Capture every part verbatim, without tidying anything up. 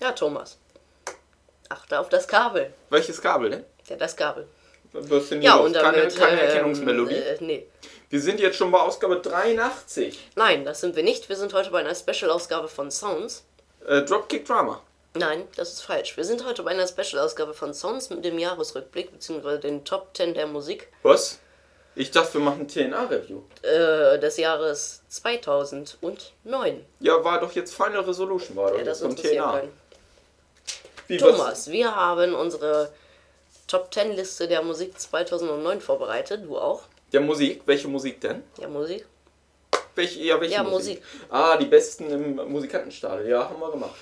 Ja, Thomas. Achte auf das Kabel. Welches Kabel denn? Ja, das Kabel. Was ist denn Ja, los? und damit, keine, keine ähm, Erkennungsmelodie? Äh, nee. Wir sind jetzt schon bei Ausgabe dreiundachtzig. Nein, das sind wir nicht. Wir sind heute bei einer Special-Ausgabe von Sounds. Äh, Dropkick Drama. Nein, das ist falsch. Wir sind heute bei einer Special-Ausgabe von Sounds mit dem Jahresrückblick, beziehungsweise den Top zehn der Musik Was? Ich dachte, wir machen ein T N A-Review. äh, des Jahres zweitausendneun. Ja, war doch jetzt Final Resolution, war doch Ja, das jetzt von T N interessiert A. keinen. Wie, Thomas, wir haben unsere Top zehn Liste der Musik zweitausendneun vorbereitet. Du auch? Der Musik? Welche Musik denn? Ja, Musik. Welche, ja, welche Ja, Musik? Musik. Ah, die besten im Musikantenstadel. Ja, haben wir gemacht.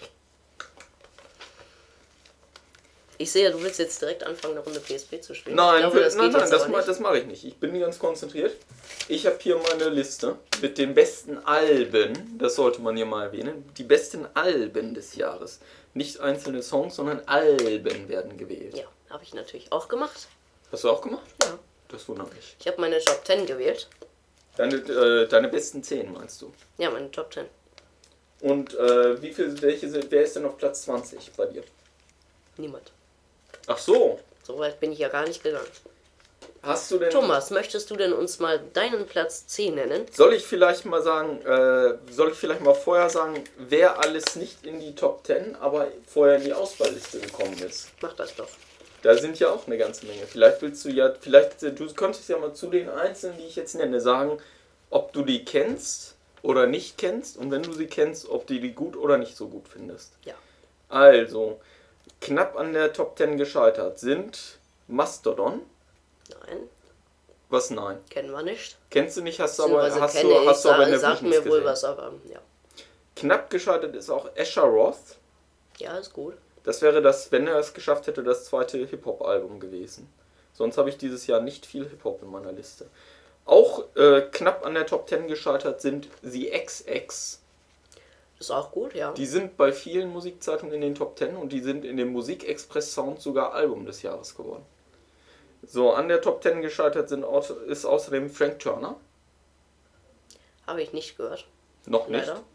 Ich sehe, du willst jetzt direkt anfangen, eine Runde P S P zu spielen. Nein, ich glaube, für, das nein, geht nein, jetzt das, aber ma- nicht. das mache ich nicht. Ich bin ganz konzentriert. Ich habe hier meine Liste mit den besten Alben. Das sollte man hier mal erwähnen. Die besten Alben des Jahres. Nicht einzelne Songs, sondern Alben werden gewählt. Ja, habe ich natürlich auch gemacht. Hast du auch gemacht? Ja. Das wundert mich. Ich habe meine Top zehn gewählt. Deine, äh, deine besten zehn meinst du? Ja, meine Top zehn. Und äh, wie viel, welche, sind- wer ist denn auf Platz zwanzig bei dir? Niemand. Ach so. So weit bin ich ja gar nicht gegangen. Hast du denn... Thomas, möchtest du denn uns mal deinen Platz zehn nennen? Soll ich vielleicht mal sagen, äh, soll ich vielleicht mal vorher sagen, wer alles nicht in die Top zehn, aber vorher in die Auswahlliste gekommen ist? Mach das doch. Da sind ja auch eine ganze Menge. Vielleicht willst du ja, vielleicht, äh, du könntest ja mal zu den Einzelnen, die ich jetzt nenne, sagen, ob du die kennst oder nicht kennst und wenn du sie kennst, ob du die gut oder nicht so gut findest. Ja. Also, knapp an der Top zehn gescheitert sind Mastodon. Nein, Was nein? kennen wir nicht. Kennst du nicht, hast du aber, Beziehungsweise hast kenne du, ich, hast du aber in sa der sagt Witness mir wohl gesehen. was, aber ja. Knapp gescheitert ist auch Asheroth. Ja, ist gut. Das wäre das, wenn er es geschafft hätte, das zweite Hip-Hop-Album gewesen. Sonst habe ich dieses Jahr nicht viel Hip-Hop in meiner Liste. Auch äh, knapp an der Top zehn gescheitert sind The X X. Ist auch gut, ja. Die sind bei vielen Musikzeitungen in den Top zehn und die sind in dem Musikexpress Sound sogar Album des Jahres geworden. So, an der Top zehn gescheitert sind, au- ist außerdem Frank Turner. Habe ich nicht gehört. Noch nicht. Leider.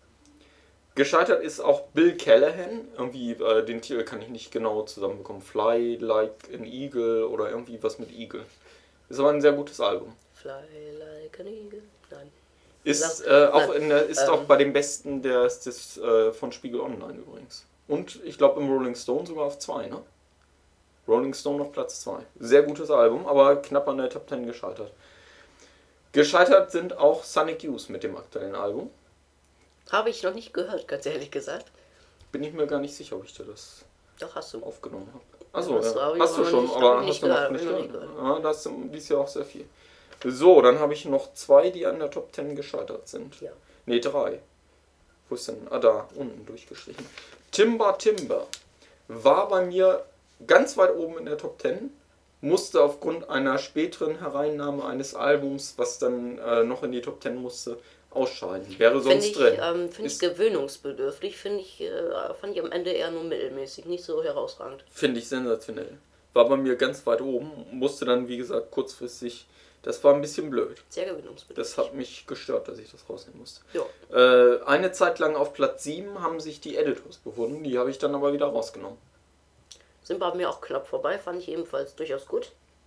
Gescheitert ist auch Bill Callahan. Irgendwie, äh, den Titel kann ich nicht genau zusammenbekommen. Fly Like an Eagle oder irgendwie was mit Eagle. Ist aber ein sehr gutes Album. Fly like an eagle. Nein. Ist, Sag- äh, auch, nein, in der, ist ähm, auch bei den besten der, des, äh, von Spiegel Online übrigens. Und ich glaube im Rolling Stone sogar auf zwei, ne? Rolling Stone auf Platz zwei. Sehr gutes Album, aber knapp an der Top zehn gescheitert. Gescheitert sind auch Sonic Youth mit dem aktuellen Album. Habe ich noch nicht gehört, ganz ehrlich gesagt. Bin ich mir gar nicht sicher, ob ich dir das Doch, hast du. aufgenommen habe. Achso, hast du, ja. aber Hast ich du noch schon, nicht- aber hab ich hast nicht du noch gehört, nicht hab ich noch gehört. nicht Ja, das ist dies Jahr auch sehr viel. So, dann habe ich noch zwei, die an der Top zehn gescheitert sind. Ja. Ne, drei. Wo ist denn? Ah, da, unten durchgestrichen. Timber Timber war bei mir ganz weit oben in der Top zehn, musste aufgrund einer späteren Hereinnahme eines Albums, was dann äh, noch in die Top zehn musste, ausscheiden. Wäre Finde sonst ich, drin. ähm, find ich Ist- gewöhnungsbedürftig. Finde ich, äh, fand ich am Ende eher nur mittelmäßig, nicht so herausragend. Finde ich sensationell. War bei mir ganz weit oben, musste dann, wie gesagt, kurzfristig. Das war ein bisschen blöd. Sehr gewöhnungsbedürftig. Das hat mich gestört, dass ich das rausnehmen musste. Ja. Äh, eine Zeit lang auf Platz sieben haben sich die Editors befunden, die habe ich dann aber wieder rausgenommen. Sind bei mir auch knapp vorbei, fand ich ebenfalls durchaus gut.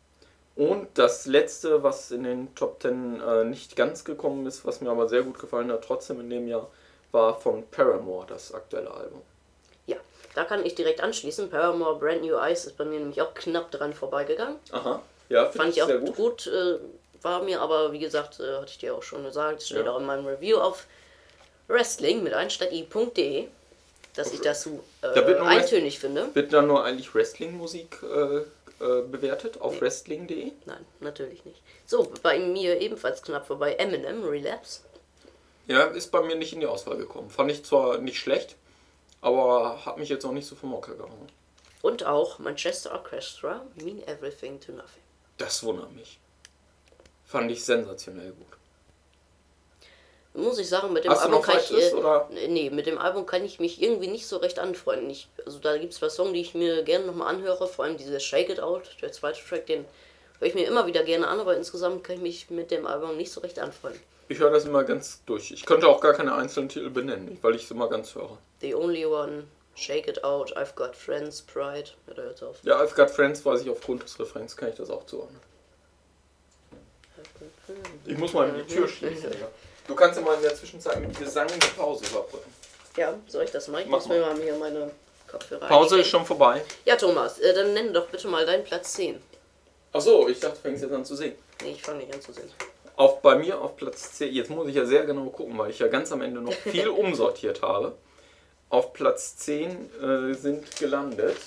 Und das letzte, was in den Top zehn äh, nicht ganz gekommen ist, was mir aber sehr gut gefallen hat, trotzdem in dem Jahr, war von Paramore, das aktuelle Album. Ja, da kann ich direkt anschließen. Paramore Brand New Eyes ist bei mir nämlich auch knapp dran vorbeigegangen. Aha, ja, Fand finde ich ich auch sehr gut, gut. äh, war mir aber, wie gesagt, äh, hatte ich dir auch schon gesagt, steht Ja. auch in meinem Review auf Wrestling mit einsteigi punkt de, dass ich das so äh, Da wird nur eintönig finde. Wird dann nur eigentlich Wrestling-Musik äh, äh, bewertet auf wrestling punkt de? Nein, natürlich nicht. So, bei mir ebenfalls knapp vorbei Eminem, Relapse. Ja, ist bei mir nicht in die Auswahl gekommen. Fand ich zwar nicht schlecht, aber hat mich jetzt auch nicht so vom Hocker gehauen. Und auch Manchester Orchestra, Mean Everything to Nothing. Das wundert mich. Fand ich sensationell gut. Muss ich sagen, mit dem Hast du Album noch kann ich, weiteres, äh, oder? nee, mit dem Album kann ich mich irgendwie nicht so recht anfreunden. Ich, also da gibt es zwei Songs, die ich mir gerne nochmal anhöre, vor allem dieses Shake It Out, der zweite Track, den höre ich mir immer wieder gerne an, aber insgesamt kann ich mich mit dem Album nicht so recht anfreunden. Ich höre das immer ganz durch. Ich könnte auch gar keine einzelnen Titel benennen, weil ich es immer ganz höre. The Only One, Shake It Out, I've Got Friends, Pride. Hört er jetzt auf. Ja, I've Got Friends weiß ich aufgrund des Refrains, kann ich das auch zuordnen. Ich muss mal die Tür schließen. Ja. Du kannst ja mal in der Zwischenzeit mit Gesang eine Pause überbrücken. Ja, soll ich das machen? Ich Mach muss mir mal hier meine Kopfhörer Pause einstellen. ist schon vorbei. Ja, Thomas, äh, dann nenn doch bitte mal deinen Platz zehn. Achso, ich dachte, du fängst jetzt an zu singen. Nee, ich fange nicht an zu singen. Auf, bei mir auf Platz zehn, jetzt muss ich ja sehr genau gucken, weil ich ja ganz am Ende noch viel umsortiert habe. Auf Platz zehn äh, sind gelandet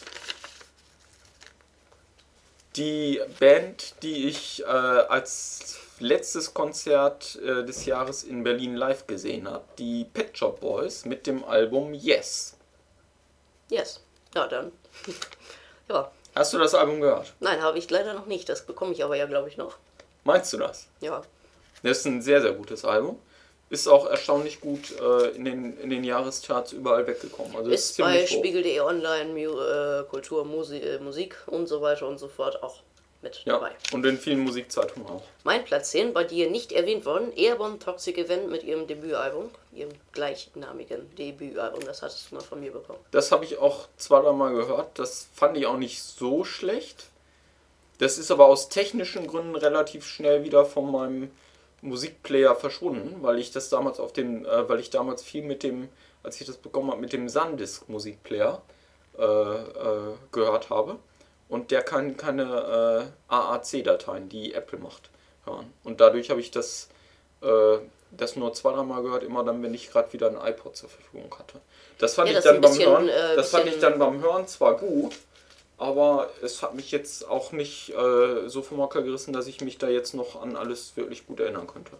die Band, die ich äh, als letztes Konzert äh, des Jahres in Berlin live gesehen habe, die Pet Shop Boys mit dem Album Yes. Yes. Ja, dann. Ja. Hast du das Album gehört? Nein, habe ich leider noch nicht. Das bekomme ich aber ja, glaube ich, noch. Meinst du das? Ja. Das ist ein sehr, sehr gutes Album. Ist auch erstaunlich gut äh, in, den, in den Jahrescharts überall weggekommen. Also ist ist bei ziemlich hoch. Spiegel punkt de Online, Mu äh, Kultur, Musi äh, Musik und so weiter und so fort auch mit Ja, dabei. und in vielen Musikzeitungen auch. Mein Platz zehn, bei dir nicht erwähnt worden, Airborne Toxic Event mit ihrem Debütalbum, ihrem gleichnamigen Debütalbum, das hattest du mal von mir bekommen. Das habe ich auch zwei, drei Mal gehört. Das fand ich auch nicht so schlecht. Das ist aber aus technischen Gründen relativ schnell wieder von meinem Musikplayer verschwunden, weil ich das damals auf dem, äh, weil ich damals viel mit dem, als ich das bekommen habe, mit dem Sandisk Musikplayer äh, äh, gehört habe. Und der kann keine äh, A A C-Dateien, die Apple macht, hören. Und dadurch habe ich das, äh, das nur zwei, drei Mal gehört, immer dann, wenn ich gerade wieder ein iPod zur Verfügung hatte. Das fand, Ja, ich, das dann beim bisschen, Hören, äh, das fand ich bisschen- dann beim Hören zwar gut, aber es hat mich jetzt auch nicht äh, so vom Hocker gerissen, dass ich mich da jetzt noch an alles wirklich gut erinnern könnte.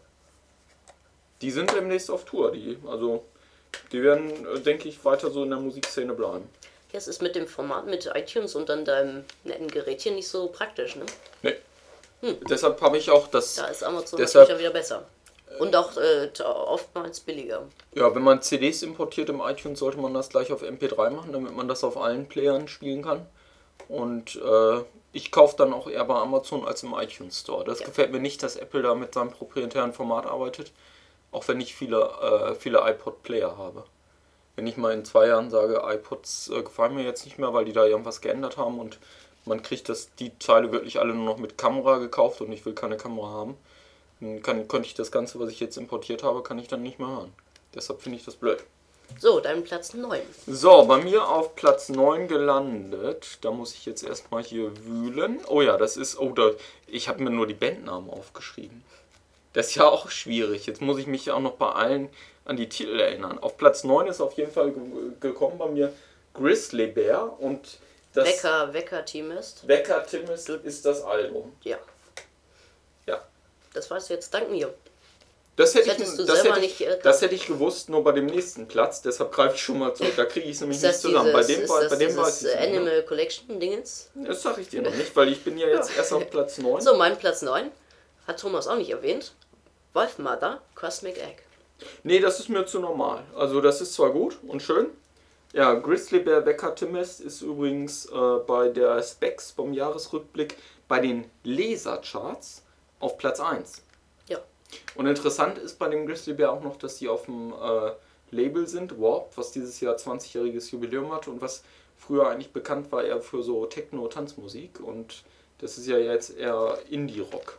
Die sind demnächst auf Tour, die, also die werden, äh, denke ich, weiter so in der Musikszene bleiben. Ja, es ist mit dem Format mit iTunes und dann deinem netten Gerätchen nicht so praktisch, ne? Nee. Deshalb habe ich auch das. Da ist Amazon Deshalb- natürlich dann wieder besser. Und auch äh, t- oftmals billiger. Ja, wenn man C Ds importiert im iTunes, sollte man das gleich auf M P drei machen, damit man das auf allen Playern spielen kann. Und äh, ich kaufe dann auch eher bei Amazon als im iTunes Store. Das Ja. gefällt mir nicht, dass Apple da mit seinem proprietären Format arbeitet, auch wenn ich viele, äh, viele iPod-Player habe. Wenn ich mal in zwei Jahren sage, iPods äh, gefallen mir jetzt nicht mehr, weil die da irgendwas geändert haben und man kriegt das, die Teile wirklich alle nur noch mit Kamera gekauft und ich will keine Kamera haben, dann kann, könnte ich das Ganze, was ich jetzt importiert habe, kann ich dann nicht mehr hören. Deshalb finde ich das blöd. So, dein Platz neun. So, bei mir auf Platz neun gelandet. Da muss ich jetzt erstmal hier wühlen. Oh ja, das ist. Oh, da, ich habe mir nur die Bandnamen aufgeschrieben. Das ist ja auch schwierig. Jetzt muss ich mich auch noch bei allen an die Titel erinnern. Auf Platz neun ist auf jeden Fall ge gekommen bei mir Grizzly Bear und das Wecker, Wecker Teamist. Wecker Timist ist das Album. Ja, Ja. das weißt du jetzt dank mir. Das hätte, Das ich, hättest du das, selber hätte nicht, ich, äh, das hätte ich gewusst, nur bei dem nächsten Platz. Deshalb greife ich schon mal zurück. Da kriege ich es nämlich Ist nicht das zusammen. dieses, bei dem, ist bei das dem weiß dieses ich es äh, nicht. Ne? Animal Collection Dingens? Das sage ich dir noch nicht, weil ich bin ja jetzt erst auf Platz neun. So, mein Platz neun. Hat Thomas auch nicht erwähnt. Wolfmother, Cosmic Egg. Nee, das ist mir zu normal. Also das ist zwar gut und schön. Ja, Grizzly Bear Wecker Timist ist übrigens äh, bei der Specs vom Jahresrückblick bei den Lesercharts auf Platz eins. Ja. Und interessant ist bei dem Grizzly Bear auch noch, dass die auf dem äh, Label sind, Warp, was dieses Jahr zwanzigjähriges Jubiläum hat und was früher eigentlich bekannt war eher für so Techno-Tanzmusik und das ist ja jetzt eher Indie-Rock.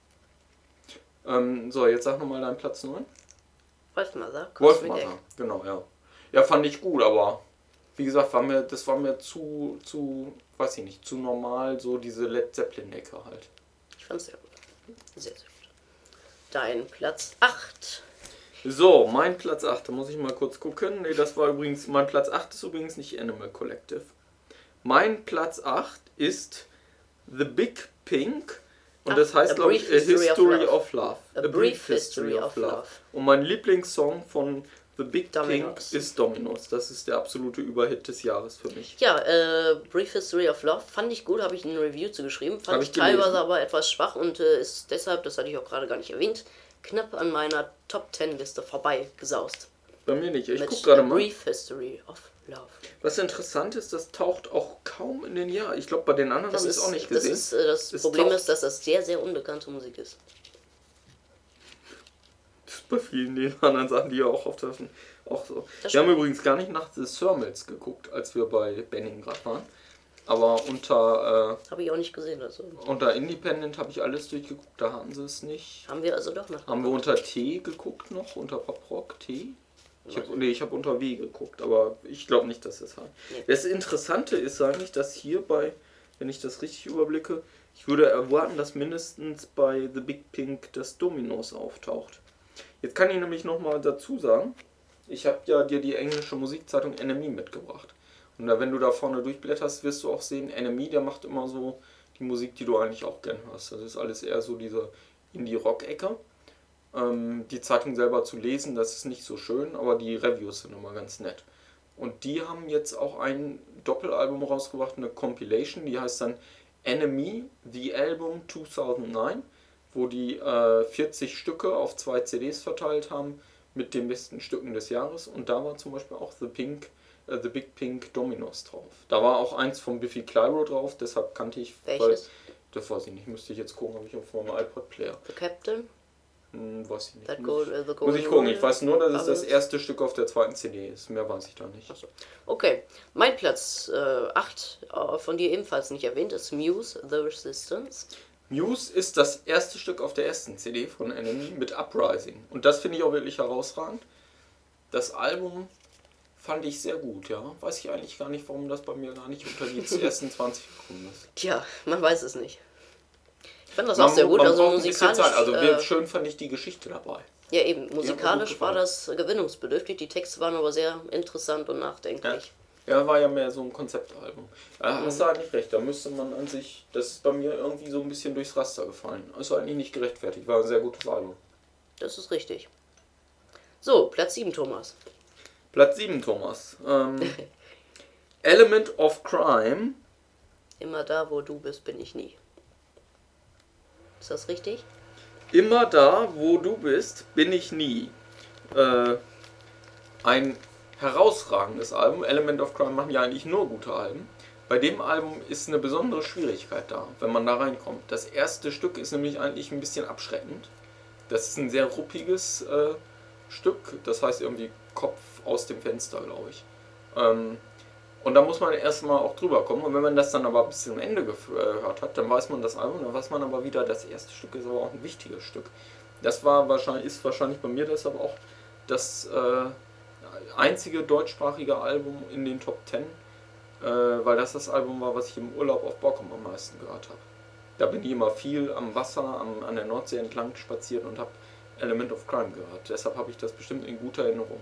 Ähm, so, jetzt sag nochmal deinen Platz neun. Wolfmother, Cosmic Egg. Wolfmother, genau, ja. Ja, fand ich gut, aber wie gesagt, war mir, das war mir zu, zu, weiß ich nicht, zu normal, so diese Led Zeppelin-Ecke halt. Ich fand's sehr gut. Sehr, sehr gut. Dein Platz acht. So, mein Platz acht, da muss ich mal kurz gucken. Nee, das war übrigens, mein Platz acht ist übrigens nicht Animal Collective. Mein Platz acht ist The Big Pink und Ach, das heißt, A glaube ich, A Brief History of History Love. of Love. A Brief History of Love. Und mein Lieblingssong von The Big Dominos. Pink ist Dominos. Das ist der absolute Überhit des Jahres für mich. Ja, äh, Brief History of Love fand ich gut, habe ich ein Review zu geschrieben. Fand Hab ich ich gelesen. teilweise aber etwas schwach und äh, ist deshalb, das hatte ich auch gerade gar nicht erwähnt, knapp an meiner Top zehn Liste vorbei gesaust. Bei mir nicht. Ich Mit guck gerade A mal. Brief History of Love. Was interessant ist, das taucht auch kaum in den Jahr. Ich glaube, bei den anderen Das habe ich es ist, auch nicht das, gesehen. ist, äh, das Es Problem taucht- ist, dass das sehr, sehr unbekannte Musik ist. Das ist bei vielen den anderen Sachen, die ja auch auf, auch so. Das Wir haben stimmt. übrigens gar nicht nach The Thermals geguckt, als wir bei Benning gerade waren. Aber unter, Habe ich auch nicht gesehen. Also äh, unter Independent habe ich alles durchgeguckt, da hatten sie es nicht. haben wir also doch nach. Haben wir unter T geguckt noch, unter Poprock T? Ich habe nee, ich hab unter W geguckt, aber ich glaube nicht, dass das haben. Nee. Das Interessante ist eigentlich, dass hier bei, wenn ich das richtig überblicke, ich würde erwarten, dass mindestens bei The Big Pink das Dominos auftaucht. Jetzt kann ich nämlich nochmal dazu sagen, ich habe ja dir die englische Musikzeitung N M E mitgebracht. Und da, wenn du da vorne durchblätterst, wirst du auch sehen, N M E, der macht immer so die Musik, die du eigentlich auch gern hörst. Das ist alles eher so diese Indie-Rock-Ecke. Ähm, die Zeitung selber zu lesen, das ist nicht so schön, aber die Reviews sind immer ganz nett. Und die haben jetzt auch ein Doppelalbum rausgebracht, eine Compilation, die heißt dann N M E, The Album zweitausendneun, wo die äh, vierzig Stücke auf zwei C Ds verteilt haben mit den besten Stücken des Jahres. Und da war zum Beispiel auch The Pink, äh, The Big Pink Dominos drauf. Da war auch eins von Biffy Clyro drauf, deshalb kannte ich... Welches? Weil, das weiß ich nicht, müsste ich jetzt gucken, habe ich auf meinem iPod-Player. The Captain? Hm, weiß ich nicht. That Muss, gold, uh, the muss ich golden gucken. rule? Ich weiß nur, dass es das Alles? erste Stück auf der zweiten C D ist. Mehr weiß ich da nicht. Achso. Okay, mein Platz äh, acht, äh, von dir ebenfalls nicht erwähnt, ist Muse, The Resistance. Muse ist das erste Stück auf der ersten C D von N M E mit Uprising. Und das finde ich auch wirklich herausragend. Das Album fand ich sehr gut, ja. Weiß ich eigentlich gar nicht, warum das bei mir gar nicht unter die ersten zwanzig gekommen ist. Tja, man weiß es nicht. Ich fand das Man, auch sehr gut, man also braucht ein bisschen musikalisch. Zeit. Also äh, schön fand ich die Geschichte dabei. ja, eben, gut musikalisch war gefallen. das gewinnungsbedürftig, die Texte waren aber sehr interessant und nachdenklich. Ja, war ja mehr so ein Konzeptalbum. Ja, hast du eigentlich recht, da müsste man an sich, das ist bei mir irgendwie so ein bisschen durchs Raster gefallen. Ist eigentlich nicht gerechtfertigt, war ein sehr gutes Album. Das ist richtig. So, Platz sieben, Thomas. Platz sieben, Thomas. Ähm, Element of Crime. Immer da, wo du bist, bin ich nie. Ist das richtig? Immer da, wo du bist, bin ich nie. Äh, ein herausragendes Album. Element of Crime machen ja eigentlich nur gute Alben. Bei dem Album ist eine besondere Schwierigkeit da, wenn man da reinkommt. Das erste Stück ist nämlich eigentlich ein bisschen abschreckend. Das ist ein sehr ruppiges äh, Stück. Das heißt irgendwie Kopf aus dem Fenster, glaube ich. Ähm, und da muss man erstmal auch drüber kommen. Und wenn man das dann aber bis zum Ende gehört hat, dann weiß man das Album. Dann weiß man aber wieder, das erste Stück ist aber auch ein wichtiges Stück. Das war wahrscheinlich, ist wahrscheinlich bei mir deshalb auch das äh, einzige deutschsprachige Album in den Top Ten, äh, weil das das Album war, was ich im Urlaub auf Borkum am meisten gehört habe. Da bin ich immer viel am Wasser, am, an der Nordsee entlang spaziert und habe Element of Crime gehört. Deshalb habe ich das bestimmt in guter Erinnerung.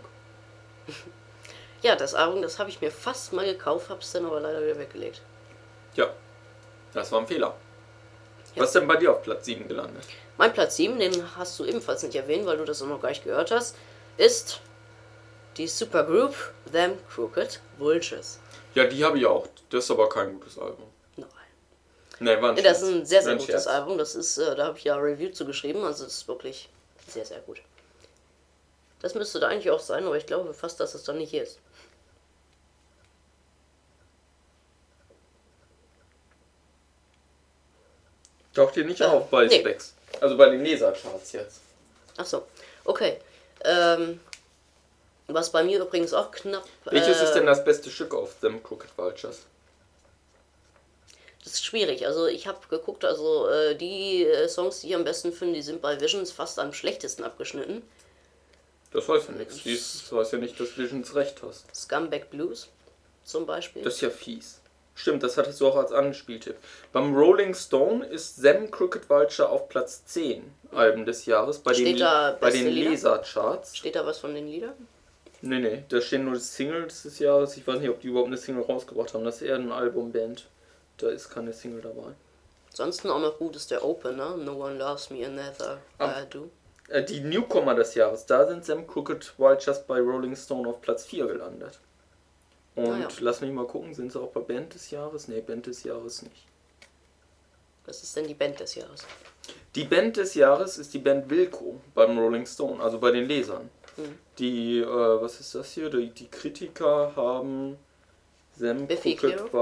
Ja, das Album, das habe ich mir fast mal gekauft, habe es dann aber leider wieder weggelegt. Ja, das war ein Fehler. Ja. Was ist denn bei dir auf Platz sieben gelandet? Mein Platz sieben, den hast du ebenfalls nicht erwähnt, weil du das auch noch gar nicht gehört hast, ist die Supergroup Them Crooked Vultures. Ja, die habe ich auch. Das ist aber kein gutes Album. Nein. Nee, war ein Ja, das ist Scherz. ein sehr, War sehr ein gutes Scherz. Album. Das ist, äh, da habe ich ja ein Review zu geschrieben, also das ist wirklich sehr, sehr gut. Das müsste da eigentlich auch sein, aber ich glaube fast, dass es dann nicht ist. Taucht hier nicht Äh, auf bei nee. Specs. Also bei den Lesercharts jetzt. Achso, okay. Ähm, was bei mir übrigens auch knapp... Welches äh, ist denn das beste Stück auf Them Crooked Vultures? Das ist schwierig. Also ich habe geguckt, also äh, die äh, Songs, die ich am besten finde, die sind bei Visions fast am schlechtesten abgeschnitten. Das heißt ja nichts. Das heißt ja nicht, dass Visions recht hast. Scumbag Blues zum Beispiel. Das ist ja fies. Stimmt, das hattest du auch als Anspieltipp. Beim Rolling Stone ist Them Crooked Vulture auf Platz zehn Alben des Jahres bei Steht den, da bei beste den Lieder? Lesercharts. Steht da was von den Liedern? Nee, nee, da stehen nur die Singles des Jahres. Ich weiß nicht, ob die überhaupt eine Single rausgebracht haben. Das ist eher ein Albumband. Da ist keine Single dabei. Ansonsten auch noch gut ist der Opener, No One Loves Me Another Ah. I Do. Äh, die Newcomer des Jahres, da sind Them Crooked Vultures bei Rolling Stone auf Platz vier gelandet. Und Ah ja. lass mich mal gucken, sind sie auch bei Band des Jahres? Nee, Band des Jahres nicht. Was ist denn die Band des Jahres? Die Band des Jahres ist die Band Wilco beim Rolling Stone, also bei den Lesern. Hm. Die, äh, was ist das hier? Die, die Kritiker haben Them Biffy Crooked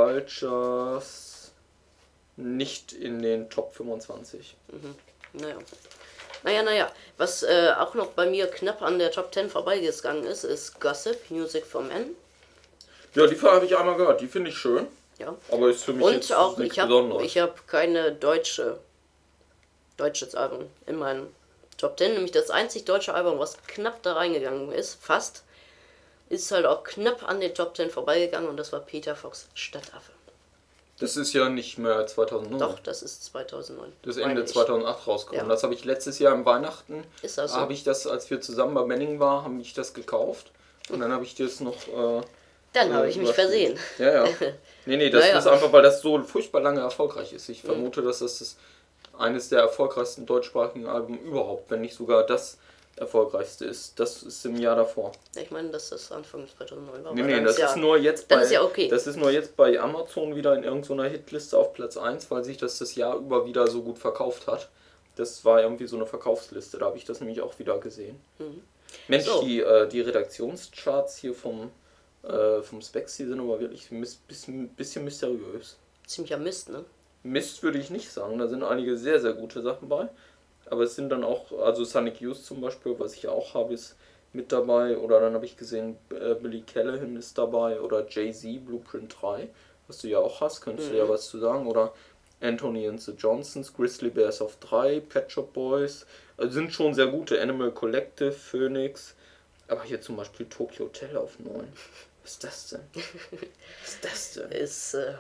Vultures nicht in den Top fünfundzwanzig. Mhm. Naja. Naja, naja. Was äh, auch noch bei mir knapp an der Top zehn vorbeigegangen ist, ist Gossip, Music for Men. Ja, die habe ich einmal gehört, die finde ich schön. Ja. Aber ist für mich Und jetzt auch, nichts ich habe Besonderes. ich hab keine deutsche deutsches Album in meinem Top zehn, nämlich das einzig deutsche Album, was knapp da reingegangen ist, fast, ist halt auch knapp an den Top zehn vorbeigegangen und das war Peter Fox Stadtaffe. Das ist ja nicht mehr zweitausendneun. Doch, das ist zweitausendneun. Das ist Ende ich. zweitausendacht rausgekommen. Ja. Das habe ich letztes Jahr im Weihnachten, Ist das so? habe ich das, als wir zusammen bei Manning waren, habe ich das gekauft. Und dann habe ich das noch... Äh, Dann habe äh, ich mich versehen. Ja, ja. Nee, nee, das Naja. ist einfach, weil das so furchtbar lange erfolgreich ist. Ich Mhm. vermute, dass das, das eines der erfolgreichsten deutschsprachigen Alben überhaupt, wenn nicht sogar das erfolgreichste ist. Das ist im Jahr davor. Ich meine, dass das Anfang zweitausendneun war. Nee, aber nee, dann das ja, ist nur jetzt dann bei ist ja okay. das ist nur jetzt bei Amazon wieder in irgendeiner Hitliste auf Platz eins, weil sich das das Jahr über wieder so gut verkauft hat. Das war irgendwie so eine Verkaufsliste, da habe ich das nämlich auch wieder gesehen. Mhm. Mensch, So. die, äh, die Redaktionscharts hier vom, äh, vom Specs, die sind aber wirklich ein bisschen, bisschen mysteriös. Ziemlicher Mist, ne? Mist würde ich nicht sagen, da sind einige sehr, sehr gute Sachen bei. Aber es sind dann auch, also Sonic Youth zum Beispiel, was ich ja auch habe, ist mit dabei. Oder dann habe ich gesehen, äh, Billy Callahan ist dabei. Oder Jay-Z, Blueprint drei, was du ja auch hast, könntest Mhm. du ja was zu sagen. Oder Anthony and the Johnsons, Grizzly Bears of drei, Pet Shop Boys. Also sind schon sehr gute. Animal Collective, Phoenix. Aber hier zum Beispiel Tokyo Hotel auf neun. Was ist das denn? Was ist das denn? Ist, äh,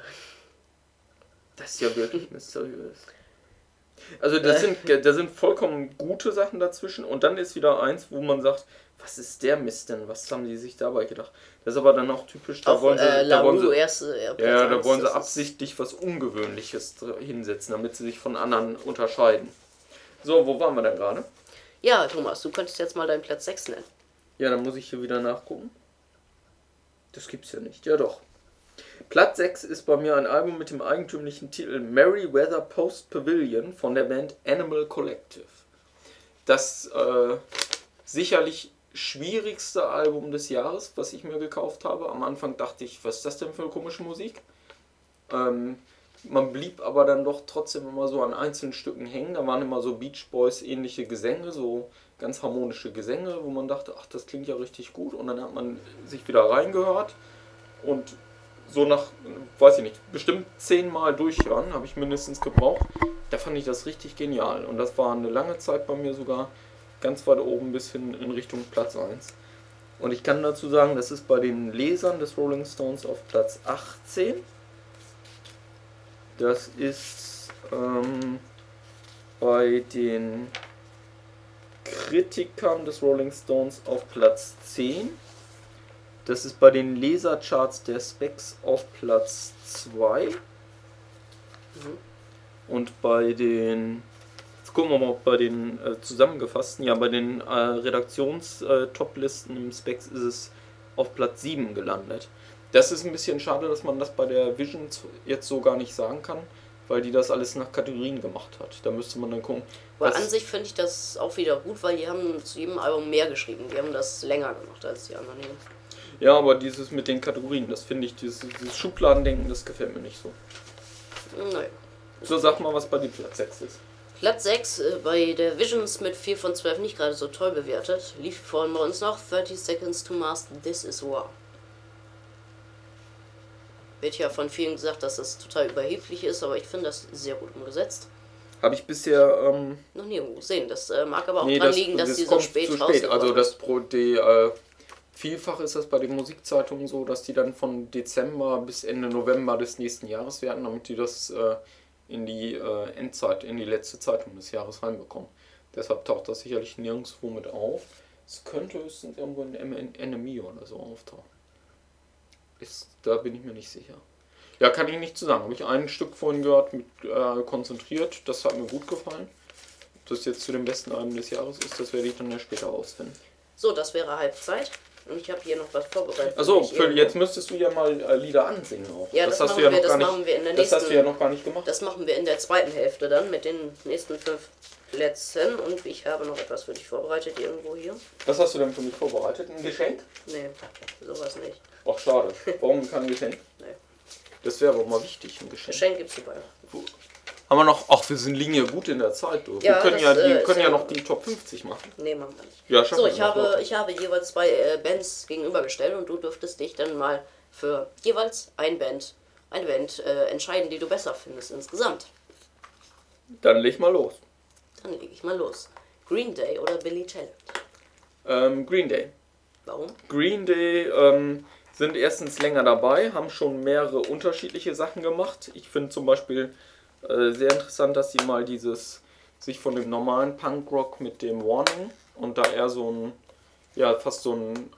Das ist ja wirklich mysteriös. Also das sind, da sind vollkommen gute Sachen dazwischen und dann ist wieder eins, wo man sagt, was ist der Mist denn? Was haben die sich dabei gedacht? Das ist aber dann auch typisch, da auch wollen sie, äh, da wollen LaRue sie, erste. Ja, Platz ja, da eins, wollen sie das ist- absichtlich was Ungewöhnliches hinsetzen, damit sie sich von anderen unterscheiden. So, wo waren wir denn gerade? Ja, Thomas, du könntest jetzt mal deinen Platz sechs nennen. Ja, dann muss ich hier wieder nachgucken. Das gibt's ja nicht. Ja doch. Platz sechs ist bei mir ein Album mit dem eigentümlichen Titel Merryweather Post Pavilion von der Band Animal Collective. Das äh, sicherlich schwierigste Album des Jahres, was ich mir gekauft habe. Am Anfang dachte ich, was ist das denn für eine komische Musik? Ähm, man blieb aber dann doch trotzdem immer so an einzelnen Stücken hängen. Da waren immer so Beach Boys ähnliche Gesänge, so ganz harmonische Gesänge, wo man dachte, ach, das klingt ja richtig gut. Und dann hat man sich wieder reingehört und so nach, weiß ich nicht, bestimmt zehnmal durchhören, habe ich mindestens gebraucht. Da fand ich das richtig genial. Und das war eine lange Zeit bei mir sogar ganz weit oben bis hin in Richtung Platz eins. Und ich kann dazu sagen, das ist bei den Lesern des Rolling Stones auf Platz achtzehn. Das ist ähm, bei den Kritikern des Rolling Stones auf Platz zehn. Das ist bei den Lesercharts der Specs auf Platz zwei. Mhm. Und bei den, jetzt gucken wir mal, ob bei den äh, zusammengefassten, ja, bei den äh, Redaktions-Top-Listen im Specs ist es auf Platz sieben gelandet. Das ist ein bisschen schade, dass man das bei der Vision jetzt so gar nicht sagen kann, weil die das alles nach Kategorien gemacht hat. Da müsste man dann gucken. Aber was- an sich finde ich das auch wieder gut, weil die haben zu jedem Album mehr geschrieben. Die haben das länger gemacht als die anderen hier. Ja, aber dieses mit den Kategorien, das finde ich, dieses, dieses Schubladendenken, das gefällt mir nicht so. Naja. So, sag mal, was bei dir Platz sechs ist. Platz sechs äh, bei der Visions mit vier von zwölf nicht gerade so toll bewertet. Lief vorhin bei uns noch thirty Seconds to Mars, This is War. Wird ja von vielen gesagt, dass das total überheblich ist, aber ich finde das sehr gut umgesetzt. Habe ich bisher, ähm, Noch nirgendwo gesehen. Das äh, mag aber auch nee, dran das, liegen, dass das die so kommt spät zu spät. rausgebracht Also haben. das Pro, die, äh, vielfach ist das bei den Musikzeitungen so, dass die dann von Dezember bis Ende November des nächsten Jahres werden, damit die das äh, in die äh, Endzeit, in die letzte Zeitung des Jahres reinbekommen. Deshalb taucht das sicherlich nirgendwo mit auf. Es könnte höchstens irgendwo in M- Enemy oder so auftauchen. Ist, da bin ich mir nicht sicher. Ja, kann ich nicht zu sagen. Habe ich ein Stück vorhin gehört, mit äh, konzentriert. Das hat mir gut gefallen. Ob das jetzt zu den besten Alben des Jahres ist, das werde ich dann ja später rausfinden. So, das wäre Halbzeit. Und ich habe hier noch was vorbereitet. Achso, für dich. jetzt müsstest du ja mal äh, Lieder ansingen auch. Ja, das hast machen du ja wir- noch das gar machen nicht, wir in der Das hast nächsten- du ja noch gar nicht gemacht. Das machen wir in der zweiten Hälfte dann mit den nächsten fünf Plätzen. Und ich habe noch etwas für dich vorbereitet irgendwo hier. Was hast du denn für mich vorbereitet? Ein Geschenk? Nee, sowas nicht. Ach, schade. Warum kein Geschenk? Nee. Das wäre aber mal wichtig, ein Geschenk. Geschenk gibt's dabei. Wo- Haben wir noch, ach, wir sind liegen ja gut in der Zeit, du. Ja, wir können das, ja, die, äh, können ist ja ja- noch die Top fünfzig machen. Nee, machen wir nicht. Ja, schaffen So, wir ich noch, habe, Leute. ich habe jeweils zwei äh, Bands gegenübergestellt und du dürftest dich dann mal für jeweils ein Band, eine Band äh, entscheiden, die du besser findest insgesamt. Dann leg mal los. Dann lege ich mal los. Green Day oder Billy Talent? Ähm, Green Day. Warum? Green Day ähm, sind erstens länger dabei, haben schon mehrere unterschiedliche Sachen gemacht. Ich finde zum Beispiel äh, sehr interessant, dass sie mal dieses, sich von dem normalen Punkrock mit dem Warning und da eher so ein, ja, fast so ein,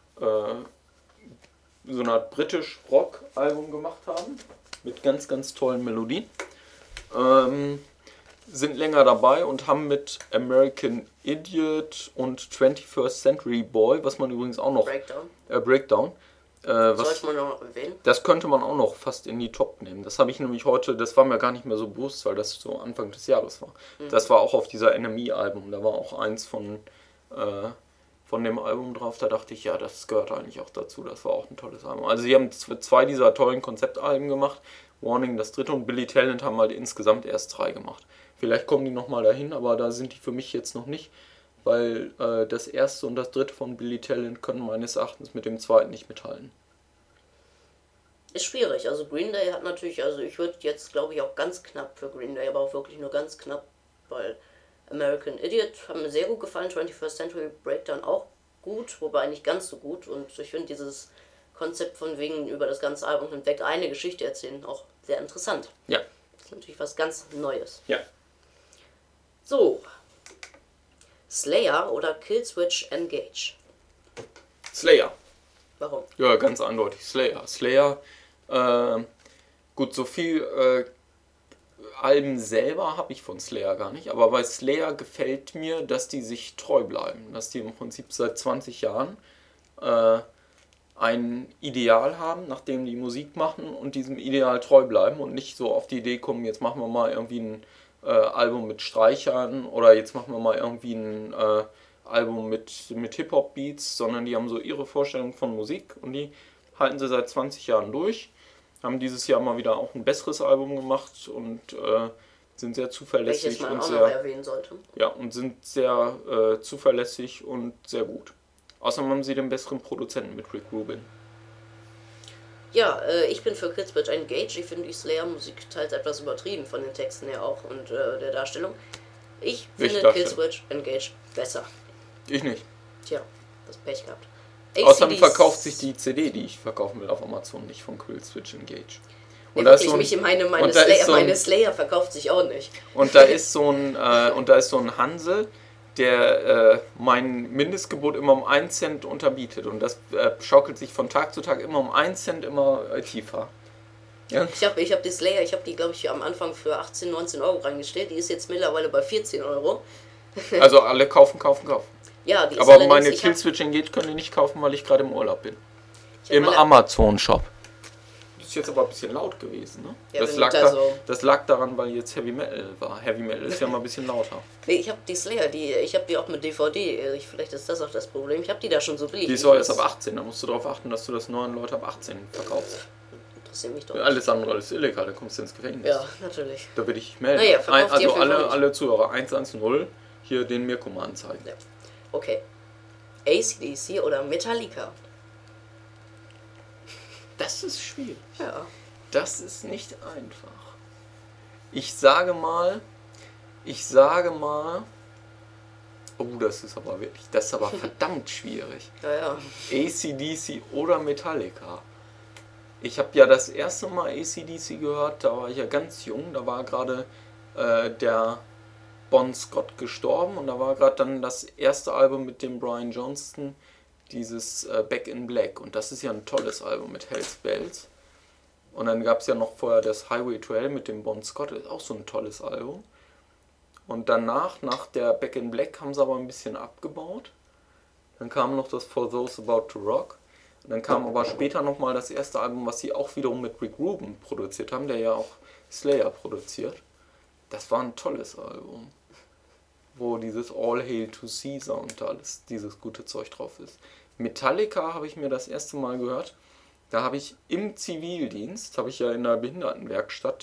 äh, so eine Art Britisch-Rock-Album gemacht haben. Mit ganz, ganz tollen Melodien. Ähm, sind länger dabei und haben mit American Idiot und twenty-first Century Boy, was man übrigens auch noch... Breakdown. Äh, Breakdown. Äh, was, Sollte man noch erwähnen? das könnte man auch noch fast in die Top nehmen. Das habe ich nämlich heute, das war mir gar nicht mehr so bewusst, weil das so Anfang des Jahres war. Mhm. Das war auch auf dieser N M E-Album, da war auch eins von, äh, von dem Album drauf, da dachte ich, ja, das gehört eigentlich auch dazu, das war auch ein tolles Album. Also sie haben zwei dieser tollen Konzeptalben gemacht, Warning das dritte und Billy Talent haben halt insgesamt erst drei gemacht. Vielleicht kommen die nochmal dahin, aber da sind die für mich jetzt noch nicht, weil äh, das erste und das dritte von Billy Talent können meines Erachtens mit dem zweiten nicht mithalten. Ist schwierig. Also Green Day hat natürlich, also ich würde jetzt glaube ich auch ganz knapp für Green Day, aber auch wirklich nur ganz knapp, weil American Idiot hat mir sehr gut gefallen, twenty-first Century Breakdown auch gut, wobei nicht ganz so gut und ich finde dieses Konzept von wegen über das ganze Album hinweg eine Geschichte erzählen auch sehr interessant. Ja. Das ist natürlich was ganz Neues. Ja. So. Slayer oder Killswitch Engage? Slayer. Warum? Ja, ganz eindeutig Slayer. Slayer, äh, gut, so viel äh, Alben selber habe ich von Slayer gar nicht, aber bei Slayer gefällt mir, dass die sich treu bleiben, dass die im Prinzip seit zwanzig Jahren äh, ein Ideal haben, nachdem die Musik machen und diesem Ideal treu bleiben und nicht so auf die Idee kommen, jetzt machen wir mal irgendwie ein äh, Album mit Streichern oder jetzt machen wir mal irgendwie ein äh, Album mit, mit Hip-Hop-Beats, sondern die haben so ihre Vorstellung von Musik und die halten sie seit zwanzig Jahren durch. Haben dieses Jahr mal wieder auch ein besseres Album gemacht und äh, sind sehr zuverlässig. Welches man und auch sehr, noch erwähnen sollte. Ja, und sind sehr äh, zuverlässig und sehr gut. Außerdem haben sie den besseren Produzenten mit Rick Rubin. Ja, äh, ich bin für Killswitch Engage. Ich finde die Slayer-Musik teils etwas übertrieben von den Texten her auch und äh, der Darstellung. Ich Ich finde dachte- Killswitch Engage besser. Ich nicht. Tja, das Pech gehabt. Außerdem A C D C verkauft sich die C D, die ich verkaufen will auf Amazon, nicht von Killswitch Engage. Nee, Und da ist wirklich, so ein, mich meine, meine, und da ist Slayer, so ein- meine Slayer verkauft sich auch nicht. und da ist so ein äh, und da ist so ein Hansel, der äh, mein Mindestgebot immer um einen Cent unterbietet und das äh, schaukelt sich von Tag zu Tag immer um einen Cent immer äh, tiefer. Ja? Ich habe ich hab die Slayer, ich habe die glaube ich am Anfang für achtzehn, neunzehn Euro reingestellt. Die ist jetzt mittlerweile bei vierzehn Euro. Also alle kaufen, kaufen, kaufen. Ja, die ist Aber allerdings- meine ich hab- Killswitch Engage können die nicht kaufen, weil ich gerade im Urlaub bin. ich hab Im alle- Amazon-Shop. Das ist jetzt aber ein bisschen laut gewesen, ne? Ja, das, wenn lag da da, so- das lag daran, weil jetzt Heavy Metal war. Heavy Metal ist ja mal ein bisschen lauter. Nee, ich habe die Slayer, die, ich habe die auch mit D V D. Ich, vielleicht ist das auch das Problem. Ich habe die da schon so billig. Die ist auch erst ab achtzehn, da musst du darauf achten, dass du das neuen Leute ab achtzehn verkaufst. Interessiert mich doch Ja, nicht. alles andere ist illegal, da kommst du ins Gefängnis. Ja, natürlich. Da würde ich melden. Naja, verkauft Ein, die also auf jeden Fall alle, nicht. alle Zuhörer eins eins null hier den Mirko mal anzeigen. Ja. Okay. A C D C oder Metallica? Das ist schwierig. Ja. Das ist nicht einfach. Ich sage mal, ich sage mal, oh, das ist aber wirklich, das ist aber verdammt schwierig. Ja, ja. A C D C oder Metallica. Ich habe ja das erste Mal A C D C gehört, da war ich ja ganz jung, da war gerade äh, der Bon Scott gestorben und da war gerade dann das erste Album mit dem Brian Johnston, dieses äh, Back in Black und das ist ja ein tolles Album mit Hells Bells. Und dann gab es ja noch vorher das Highway to Hell mit dem Bon Scott, das ist auch so ein tolles Album. Und danach, nach der Back in Black, haben sie aber ein bisschen abgebaut. Dann kam noch das For Those About to Rock. Und dann kam aber später nochmal das erste Album, was sie auch wiederum mit Rick Rubin produziert haben, der ja auch Slayer produziert. Das war ein tolles Album, wo dieses All Hail to Caesar und alles dieses gute Zeug drauf ist. Metallica habe ich mir das erste Mal gehört. Da habe ich im Zivildienst, habe ich ja in der Behindertenwerkstatt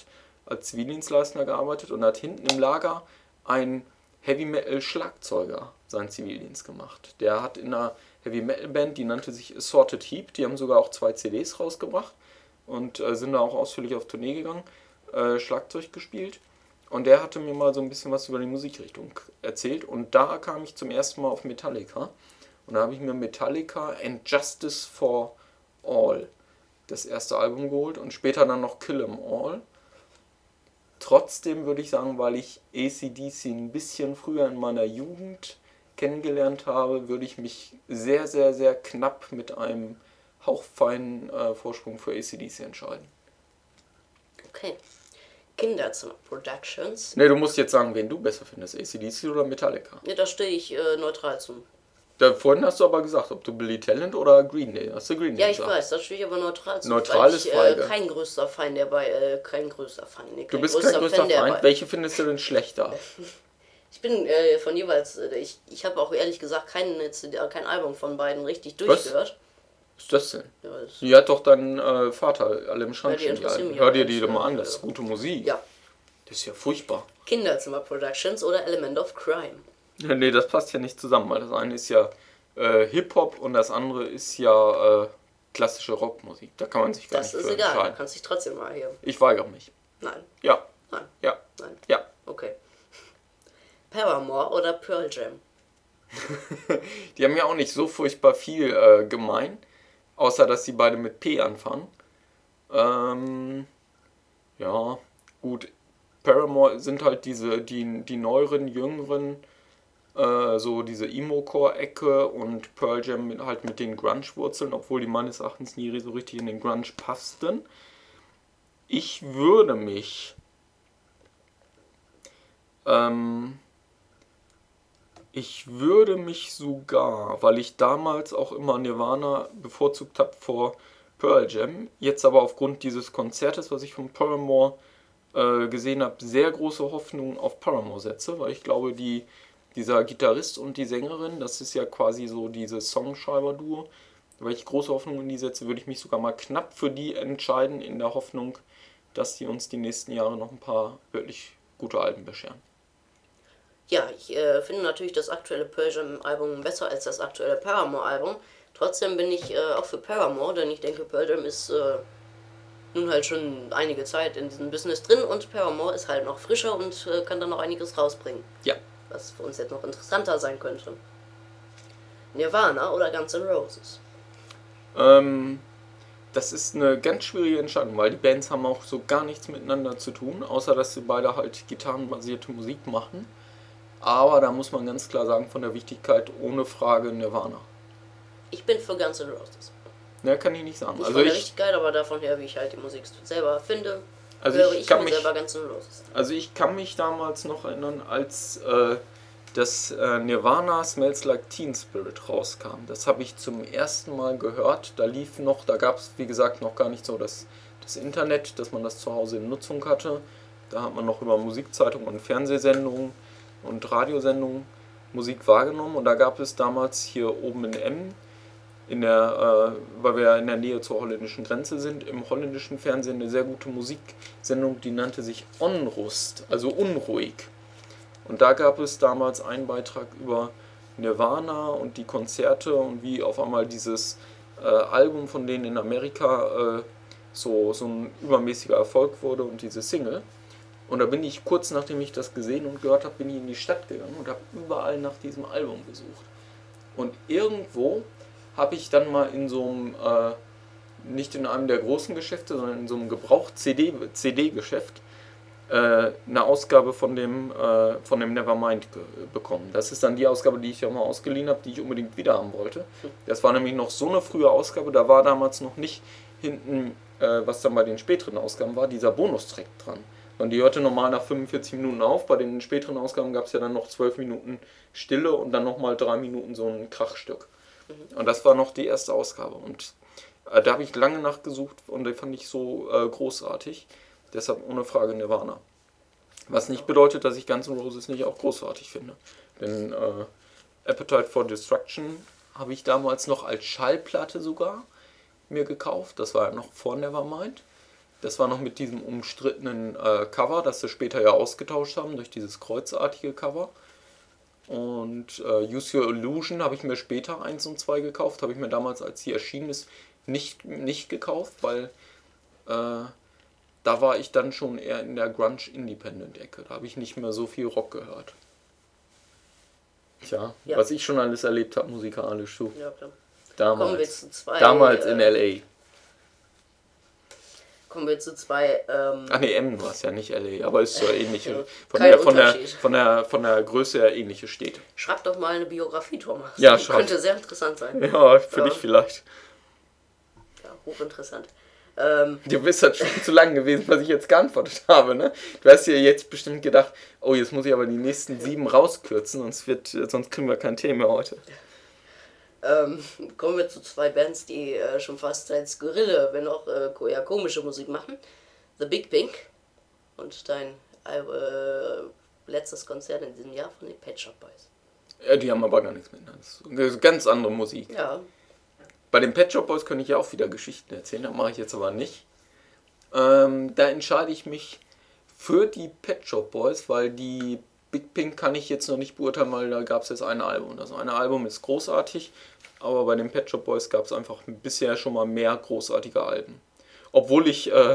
als Zivildienstleister gearbeitet und hat hinten im Lager ein Heavy-Metal-Schlagzeuger seinen Zivildienst gemacht. Der hat in einer Heavy-Metal-Band, die nannte sich Assorted Heap, die haben sogar auch zwei C Ds rausgebracht und äh, sind da auch ausführlich auf Tournee gegangen, äh, Schlagzeug gespielt. Und der hatte mir mal so ein bisschen was über die Musikrichtung erzählt. Und da kam ich zum ersten Mal auf Metallica. Und da habe ich mir Metallica and Justice for All, das erste Album, geholt. Und später dann noch Kill 'Em All. Trotzdem würde ich sagen, weil ich A C D C ein bisschen früher in meiner Jugend kennengelernt habe, würde ich mich sehr, sehr, sehr knapp mit einem hauchfeinen äh, Vorsprung für A C D C entscheiden. Okay. Kinderzimmer Productions. Ne, du musst jetzt sagen, wen du besser findest, A C D C oder Metallica. Ne, da stehe ich äh, neutral zu. Da, vorhin hast du aber gesagt, ob du Billy Talent oder Green Day. Hast du Green Day Ja, ich gesagt? weiß, da stehe ich aber neutral zu. Neutral weil ist ich feige. äh, kein größter Fan der bei äh, kein größter Fan. Nee, Du kein bist kein größter Fan der Feind. bei- Welche findest du denn schlechter? Ich bin äh, von jeweils, äh, ich, ich habe auch ehrlich gesagt kein, kein Album von beiden richtig Was? durchgehört. Was ist das denn? Ja, das, Die hat doch dein äh, Vater alle im Schrank Ja, die stehen. interessieren mich Hör aber dir die nicht, doch mal ja. an, das ist gute Musik. ja. Das ist ja furchtbar. Kinderzimmer Productions oder Element of Crime. Ja, nee, das passt ja nicht zusammen, weil das eine ist ja äh, Hip-Hop und das andere ist ja äh, klassische Rockmusik. Da kann man sich gar Das nicht ist für egal, du entscheiden. kannst dich trotzdem mal hier. Ich weigere mich. Nein, Ja, nein, ja, nein. ja. Okay. Paramore oder Pearl Jam? Die haben ja auch nicht so furchtbar viel äh, gemein, außer dass sie beide mit P anfangen. Ähm, ja, gut. Paramore sind halt diese, die, die neueren, jüngeren, äh, so diese Emo-Core-Ecke und Pearl Jam mit, halt mit den Grunge-Wurzeln, obwohl die meines Erachtens nie so richtig in den Grunge passten. Ich würde mich ähm, ich würde mich sogar, weil ich damals auch immer Nirvana bevorzugt habe vor Pearl Jam, jetzt aber aufgrund dieses Konzertes, was ich von Paramore äh, gesehen habe, sehr große Hoffnung auf Paramore setze, weil ich glaube, die, dieser Gitarrist und die Sängerin, das ist ja quasi so dieses Songschreiber-Duo, weil ich große Hoffnung in die setze, würde ich mich sogar mal knapp für die entscheiden, in der Hoffnung, dass die uns die nächsten Jahre noch ein paar wirklich gute Alben bescheren. Ja, ich äh, finde natürlich das aktuelle Pearl Jam Album besser als das aktuelle Paramore Album. Trotzdem bin ich äh, auch für Paramore, denn ich denke, Pearl Jam ist äh, nun halt schon einige Zeit in diesem Business drin und Paramore ist halt noch frischer und äh, kann dann noch einiges rausbringen. Ja. Was für uns jetzt noch interessanter sein könnte. Nirvana oder Guns N' Roses? Ähm, das ist eine ganz schwierige Entscheidung, weil die Bands haben auch so gar nichts miteinander zu tun, außer dass sie beide halt gitarrenbasierte Musik machen. Aber da muss man ganz klar sagen, von der Wichtigkeit ohne Frage Nirvana. Ich bin für Guns N' Roses. Ne, kann ich nicht sagen. Ich Also fand ja ich, richtig geil, aber davon her, wie ich halt die Musik selber finde, also höre ich ich kann mir mich, selber Guns N' Roses. also ich kann mich damals noch erinnern, als äh, das äh, Nirvana Smells Like Teen Spirit rauskam. Das habe ich zum ersten Mal gehört. Da lief noch, da gab es wie gesagt noch gar nicht so das, das Internet, dass man das zu Hause in Nutzung hatte. Da hat man noch über Musikzeitungen und Fernsehsendungen und Radiosendungen Musik wahrgenommen. Und da gab es damals hier oben in Emmen, in der, äh, weil wir ja in der Nähe zur holländischen Grenze sind, im holländischen Fernsehen eine sehr gute Musiksendung, die nannte sich Onrust, also unruhig. Und da gab es damals einen Beitrag über Nirvana und die Konzerte und wie auf einmal dieses äh, Album von denen in Amerika äh, so, so ein übermäßiger Erfolg wurde und diese Single. Und da bin ich, kurz nachdem ich das gesehen und gehört habe, bin ich in die Stadt gegangen und habe überall nach diesem Album gesucht. Und irgendwo habe ich dann mal in so einem, äh, nicht in einem der großen Geschäfte, sondern in so einem Gebraucht-C D-Geschäft äh, eine Ausgabe von dem, äh, von dem Nevermind bekommen. Das ist dann die Ausgabe, die ich ja mal ausgeliehen habe, die ich unbedingt wieder haben wollte. Das war nämlich noch so eine frühe Ausgabe, da war damals noch nicht hinten, äh, was dann bei den späteren Ausgaben war, dieser Bonustrack dran. Und die hörte normal nach fünfundvierzig Minuten auf. Bei den späteren Ausgaben gab es ja dann noch zwölf Minuten Stille und dann nochmal drei Minuten so ein Krachstück. Mhm. Und das war noch die erste Ausgabe. Und äh, da habe ich lange nachgesucht und die fand ich so äh, großartig. Deshalb ohne Frage Nirvana. Was nicht bedeutet, dass ich Guns N' Roses nicht auch großartig finde. Denn äh, Appetite for Destruction habe ich damals noch als Schallplatte sogar mir gekauft. Das war ja noch vor Nevermind. Das war noch mit diesem umstrittenen äh, Cover, das sie später ja ausgetauscht haben durch dieses kreuzartige Cover. Und äh, Use Your Illusion habe ich mir später eins und zwei gekauft. Habe ich mir damals, als sie erschienen ist, nicht, nicht gekauft, weil äh, da war ich dann schon eher in der Grunge-Independent-Ecke. Da habe ich nicht mehr so viel Rock gehört. Tja, ja. Was ich schon alles erlebt habe musikalisch. So. Ja, klar. Damals, Kommen wir zu zwei, damals äh, in L A. Kommen wir zu zwei... Ähm, Ach nee, Emmen war es ja, nicht L A, aber ist so ähnliche. Ja, von, der, von, der, von, der, von der Größe her ähnliche Städte. Schreib doch mal eine Biografie, Thomas. Ja, das schreib. Könnte sehr interessant sein. Ja, für ja. dich vielleicht. Ja, hochinteressant. Ähm, du bist halt schon zu lang gewesen, was ich jetzt geantwortet habe, ne? Du hast dir jetzt bestimmt gedacht, oh, jetzt muss ich aber die nächsten sieben rauskürzen, sonst, wird, sonst kriegen wir kein Thema heute. Ähm, kommen wir zu zwei Bands, die äh, schon fast als Gorille, wenn auch äh, eher komische Musik machen. The Big Pink und dein äh, letztes Konzert in diesem Jahr von den Pet Shop Boys. Ja, die haben aber gar nichts miteinander. Das ist ganz andere Musik. Ja. Bei den Pet Shop Boys könnte ich ja auch wieder Geschichten erzählen, das mache ich jetzt aber nicht. Ähm, da entscheide ich mich für die Pet Shop Boys, weil die Big Pink kann ich jetzt noch nicht beurteilen, weil da gab es jetzt ein Album. Das eine Album ist großartig, aber bei den Pet Shop Boys gab es einfach bisher schon mal mehr großartige Alben. Obwohl ich äh,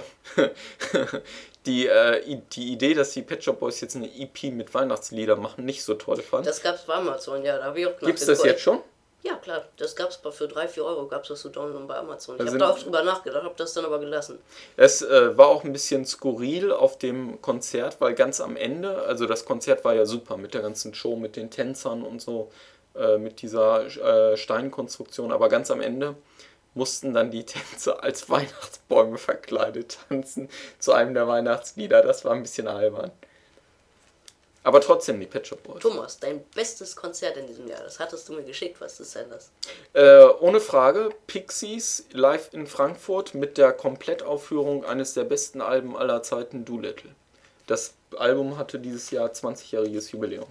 die, äh, die Idee, dass die Pet Shop Boys jetzt eine E P mit Weihnachtsliedern machen, nicht so toll fand. Das gab es bei Amazon, ja, da habe ich auch Gibt es das jetzt schon? Ja, klar, das gab es für drei, vier Euro, gab es das zu downloaden bei Amazon. Ich Da habe da auch drüber nachgedacht, habe das dann aber gelassen. Es äh, war auch ein bisschen skurril auf dem Konzert, weil ganz am Ende, also das Konzert war ja super mit der ganzen Show, mit den Tänzern und so, äh, mit dieser äh, Steinkonstruktion, aber ganz am Ende mussten dann die Tänzer als Weihnachtsbäume verkleidet tanzen zu einem der Weihnachtslieder. Das war ein bisschen albern. Aber trotzdem die Pet Shop Boys. Thomas, dein bestes Konzert in diesem Jahr, das hattest du mir geschickt, was ist denn das? Äh, ohne Frage, Pixies live in Frankfurt mit der Komplettaufführung eines der besten Alben aller Zeiten, Doolittle. Das Album hatte dieses Jahr zwanzigjähriges Jubiläum.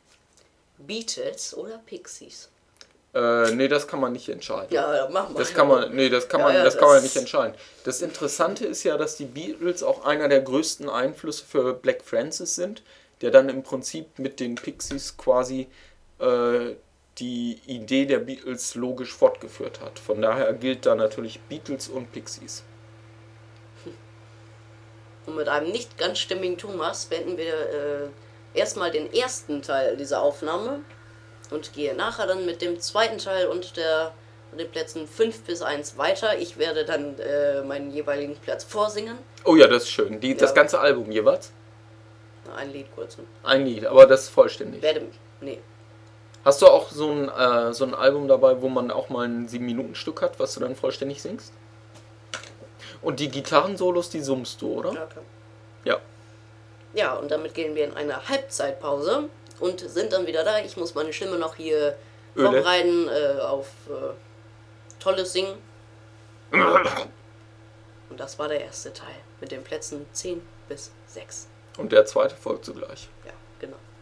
Beatles oder Pixies? Äh, nee, das kann man nicht entscheiden. Ja, mach mal. Das kann man, nee, das kann man, ja, ja, das das kann man nicht entscheiden. Das Interessante ist ja, dass die Beatles auch einer der größten Einflüsse für Black Francis sind, der dann im Prinzip mit den Pixies quasi äh, die Idee der Beatles logisch fortgeführt hat. Von daher gilt da natürlich Beatles und Pixies. Und mit einem nicht ganz stimmigen Thomas beenden wir äh, erstmal den ersten Teil dieser Aufnahme und gehe nachher dann mit dem zweiten Teil und der, den Plätzen fünf bis eins weiter. Ich werde dann äh, meinen jeweiligen Platz vorsingen. Oh ja, das ist schön. Die, Ja. Das ganze Album jeweils? Ein Lied kurz. Ein Lied, aber das ist vollständig. Werde, nee. Hast du auch so ein, äh, so ein Album dabei, wo man auch mal ein sieben Minuten Stück hat, was du dann vollständig singst? Und die Gitarrensolos, die summst du, oder? Ja, klar. Ja. Ja, und damit gehen wir in eine Halbzeitpause und sind dann wieder da. Ich muss meine Stimme noch hier Öle. vorbereiten äh, auf äh, tolles Singen. Und das war der erste Teil mit den Plätzen zehn bis sechs. Und der zweite folgt zugleich. Ja, genau.